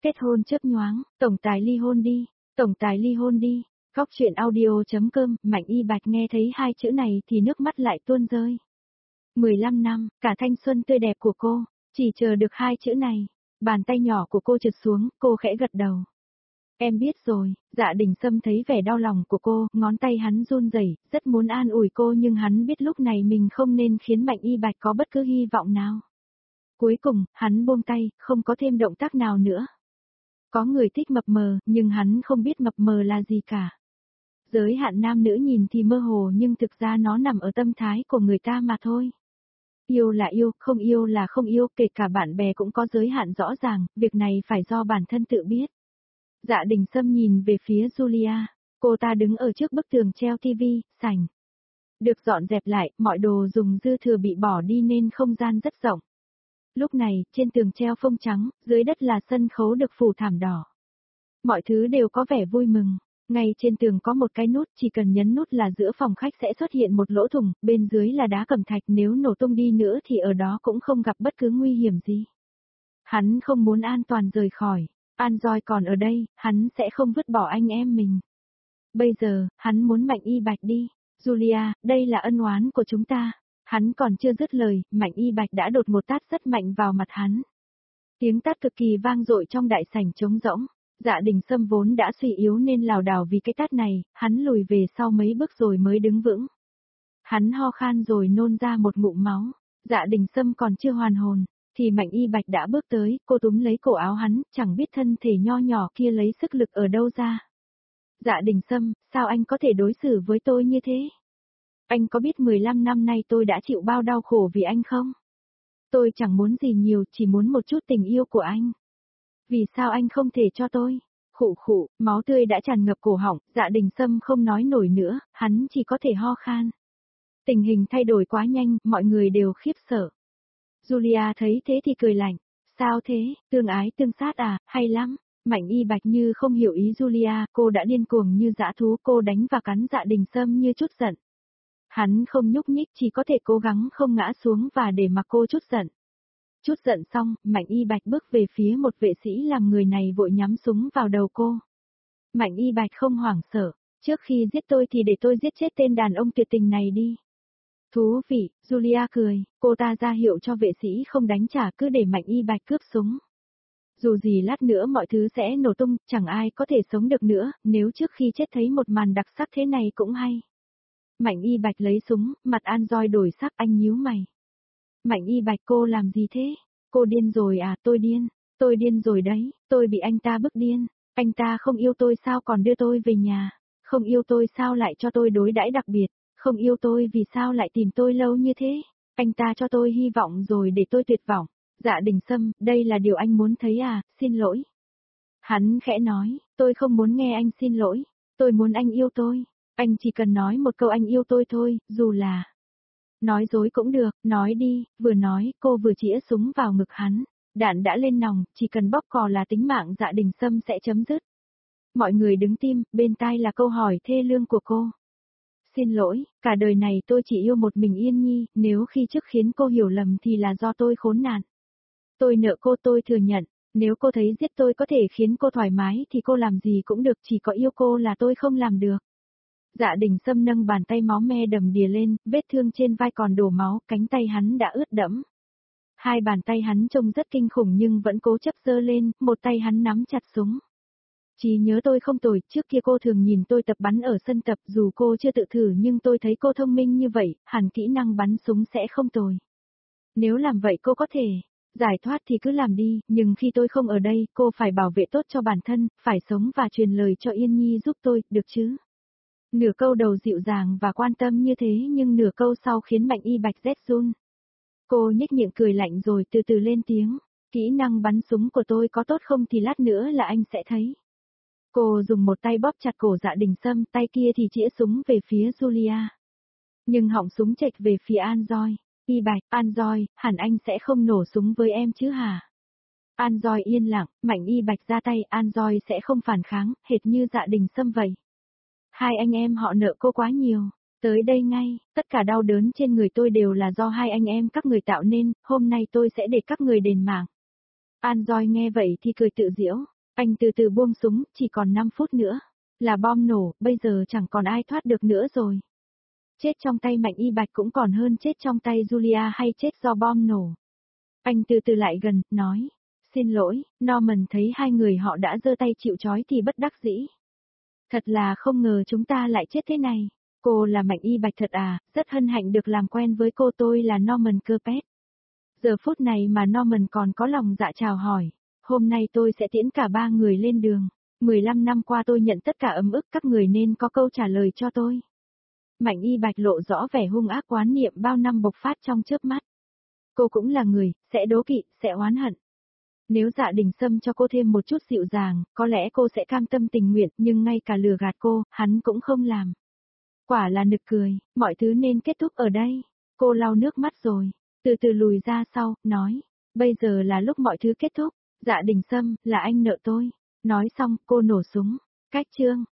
Kết hôn chớp nhoáng, tổng tài ly hôn đi, tổng tài ly hôn đi. Góc truyện audio.com, Mạnh Y Bạch nghe thấy hai chữ này thì nước mắt lại tuôn rơi. 15 năm, cả thanh xuân tươi đẹp của cô, chỉ chờ được hai chữ này. Bàn tay nhỏ của cô trượt xuống, cô khẽ gật đầu. Em biết rồi. Dạ Đình Sâm thấy vẻ đau lòng của cô, ngón tay hắn run rẩy, rất muốn an ủi cô nhưng hắn biết lúc này mình không nên khiến Mạnh Y Bạch có bất cứ hy vọng nào. Cuối cùng, hắn buông tay, không có thêm động tác nào nữa. Có người thích mập mờ, nhưng hắn không biết mập mờ là gì cả. Giới hạn nam nữ nhìn thì mơ hồ nhưng thực ra nó nằm ở tâm thái của người ta mà thôi. Yêu là yêu, không yêu là không yêu, kể cả bạn bè cũng có giới hạn rõ ràng, việc này phải do bản thân tự biết. Dạ Đình Sâm nhìn về phía Julia, cô ta đứng ở trước bức tường treo tivi, sảnh. Được dọn dẹp lại, mọi đồ dùng dư thừa bị bỏ đi nên không gian rất rộng. Lúc này, trên tường treo phông trắng, dưới đất là sân khấu được phủ thảm đỏ. Mọi thứ đều có vẻ vui mừng. Ngay trên tường có một cái nút, chỉ cần nhấn nút là giữa phòng khách sẽ xuất hiện một lỗ thủng, bên dưới là đá cẩm thạch, nếu nổ tung đi nữa thì ở đó cũng không gặp bất cứ nguy hiểm gì. Hắn không muốn An Toàn rời khỏi. An Doi còn ở đây, hắn sẽ không vứt bỏ anh em mình. Bây giờ, hắn muốn Mạnh Y Bạch đi. Julia, đây là ân oán của chúng ta. Hắn còn chưa dứt lời, Mạnh Y Bạch đã đột một tát rất mạnh vào mặt hắn. Tiếng tát cực kỳ vang dội trong đại sảnh trống rỗng. Dạ Đình Sâm vốn đã suy yếu nên lảo đảo vì cái tát này, hắn lùi về sau mấy bước rồi mới đứng vững. Hắn ho khan rồi nôn ra một ngụm máu. Dạ Đình Sâm còn chưa hoàn hồn, thì Mạnh Y Bạch đã bước tới, cô túm lấy cổ áo hắn, chẳng biết thân thể nho nhỏ kia lấy sức lực ở đâu ra. Dạ Đình Sâm, sao anh có thể đối xử với tôi như thế? Anh có biết 15 năm nay tôi đã chịu bao đau khổ vì anh không? Tôi chẳng muốn gì nhiều, chỉ muốn một chút tình yêu của anh. Vì sao anh không thể cho tôi? Khụ khụ, máu tươi đã tràn ngập cổ họng, Dạ Đình Sâm không nói nổi nữa, hắn chỉ có thể ho khan. Tình hình thay đổi quá nhanh, mọi người đều khiếp sợ. Julia thấy thế thì cười lạnh. Sao thế, tương ái tương sát à, hay lắm. Mạnh Y Bạch như không hiểu ý Julia, cô đã điên cuồng như dã thú, cô đánh và cắn Dạ Đình Sâm như chút giận. Hắn không nhúc nhích, chỉ có thể cố gắng không ngã xuống và để mặc cô chút giận. Chút giận xong, Mạnh Y Bạch bước về phía một vệ sĩ làm người này vội nhắm súng vào đầu cô. Mạnh Y Bạch không hoảng sợ, trước khi giết tôi thì để tôi giết chết tên đàn ông tuyệt tình này đi. Thú vị, Julia cười, cô ta ra hiệu cho vệ sĩ không đánh trả, cứ để Mạnh Y Bạch cướp súng. Dù gì lát nữa mọi thứ sẽ nổ tung, chẳng ai có thể sống được nữa, nếu trước khi chết thấy một màn đặc sắc thế này cũng hay. Mạnh Y Bạch lấy súng, mặt An Doi đổi sắc, anh nhíu mày. Mạnh Y Bạch, cô làm gì thế? Cô điên rồi à? Tôi điên rồi đấy, tôi bị anh ta bức điên. Anh ta không yêu tôi sao còn đưa tôi về nhà? Không yêu tôi sao lại cho tôi đối đãi đặc biệt? Không yêu tôi vì sao lại tìm tôi lâu như thế? Anh ta cho tôi hy vọng rồi để tôi tuyệt vọng. Dạ Đình Sâm, đây là điều anh muốn thấy à, xin lỗi. Hắn khẽ nói, tôi không muốn nghe anh xin lỗi. Tôi muốn anh yêu tôi. Anh chỉ cần nói một câu anh yêu tôi thôi, dù là... Nói dối cũng được, nói đi, vừa nói, cô vừa chĩa súng vào ngực hắn. Đạn đã lên nòng, chỉ cần bóp cò là tính mạng Dạ Đình Sâm sẽ chấm dứt. Mọi người đứng tim, bên tai là câu hỏi thê lương của cô. Xin lỗi, cả đời này tôi chỉ yêu một mình Yên Nhi, nếu khi trước khiến cô hiểu lầm thì là do tôi khốn nạn. Tôi nợ cô, tôi thừa nhận, nếu cô thấy giết tôi có thể khiến cô thoải mái thì cô làm gì cũng được, chỉ có yêu cô là tôi không làm được. Dạ Đình Sâm nâng bàn tay máu me đầm đìa lên, vết thương trên vai còn đổ máu, cánh tay hắn đã ướt đẫm. Hai bàn tay hắn trông rất kinh khủng nhưng vẫn cố chấp giơ lên, một tay hắn nắm chặt súng. Chỉ nhớ tôi không tồi, trước kia cô thường nhìn tôi tập bắn ở sân tập, dù cô chưa tự thử nhưng tôi thấy cô thông minh như vậy, hẳn kỹ năng bắn súng sẽ không tồi. Nếu làm vậy cô có thể giải thoát thì cứ làm đi, nhưng khi tôi không ở đây, cô phải bảo vệ tốt cho bản thân, phải sống và truyền lời cho Yên Nhi giúp tôi, được chứ? Nửa câu đầu dịu dàng và quan tâm như thế nhưng nửa câu sau khiến Mạnh Y Bạch rét run. Cô nhếch miệng cười lạnh rồi từ từ lên tiếng, kỹ năng bắn súng của tôi có tốt không thì lát nữa là anh sẽ thấy. Cô dùng một tay bóp chặt cổ Dạ Đình Sâm, tay kia thì chĩa súng về phía Julia. Nhưng họng súng chệch về phía An Doi. Y Bạch, An Doi, hẳn anh sẽ không nổ súng với em chứ hả? An Doi yên lặng, Mạnh Y Bạch ra tay, An Doi sẽ không phản kháng, hệt như Dạ Đình Sâm vậy. Hai anh em họ nợ cô quá nhiều. Tới đây ngay, tất cả đau đớn trên người tôi đều là do hai anh em các người tạo nên, hôm nay tôi sẽ để các người đền mạng. An Doi nghe vậy thì cười tự giễu. Anh từ từ buông súng, chỉ còn 5 phút nữa. Là bom nổ, bây giờ chẳng còn ai thoát được nữa rồi. Chết trong tay Mạnh Y Bạch cũng còn hơn chết trong tay Julia hay chết do bom nổ. Anh từ từ lại gần, nói. Xin lỗi, Norman thấy hai người họ đã giơ tay chịu trói thì bất đắc dĩ. Thật là không ngờ chúng ta lại chết thế này. Cô là Mạnh Y Bạch thật à, rất hân hạnh được làm quen với cô, tôi là Norman Carpet. Giờ phút này mà Norman còn có lòng dạ chào hỏi. Hôm nay tôi sẽ tiễn cả ba người lên đường. 15 năm qua tôi nhận tất cả ấm ức, các người nên có câu trả lời cho tôi. Mạnh Y Bạch lộ rõ vẻ hung ác oán niệm bao năm bộc phát trong chớp mắt. Cô cũng là người, sẽ đố kỵ, sẽ oán hận. Nếu Dạ Đình Sâm cho cô thêm một chút dịu dàng, có lẽ cô sẽ cam tâm tình nguyện, nhưng ngay cả lừa gạt cô, hắn cũng không làm. Quả là nực cười, mọi thứ nên kết thúc ở đây. Cô lau nước mắt rồi, từ từ lùi ra sau, nói, bây giờ là lúc mọi thứ kết thúc. Dạ Đình Sâm, là anh nợ tôi. Nói xong, cô nổ súng. Cách chương.